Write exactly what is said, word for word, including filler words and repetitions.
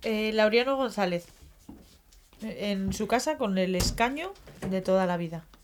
Eh, Laureano González. En su casa con el escaño de toda la vida.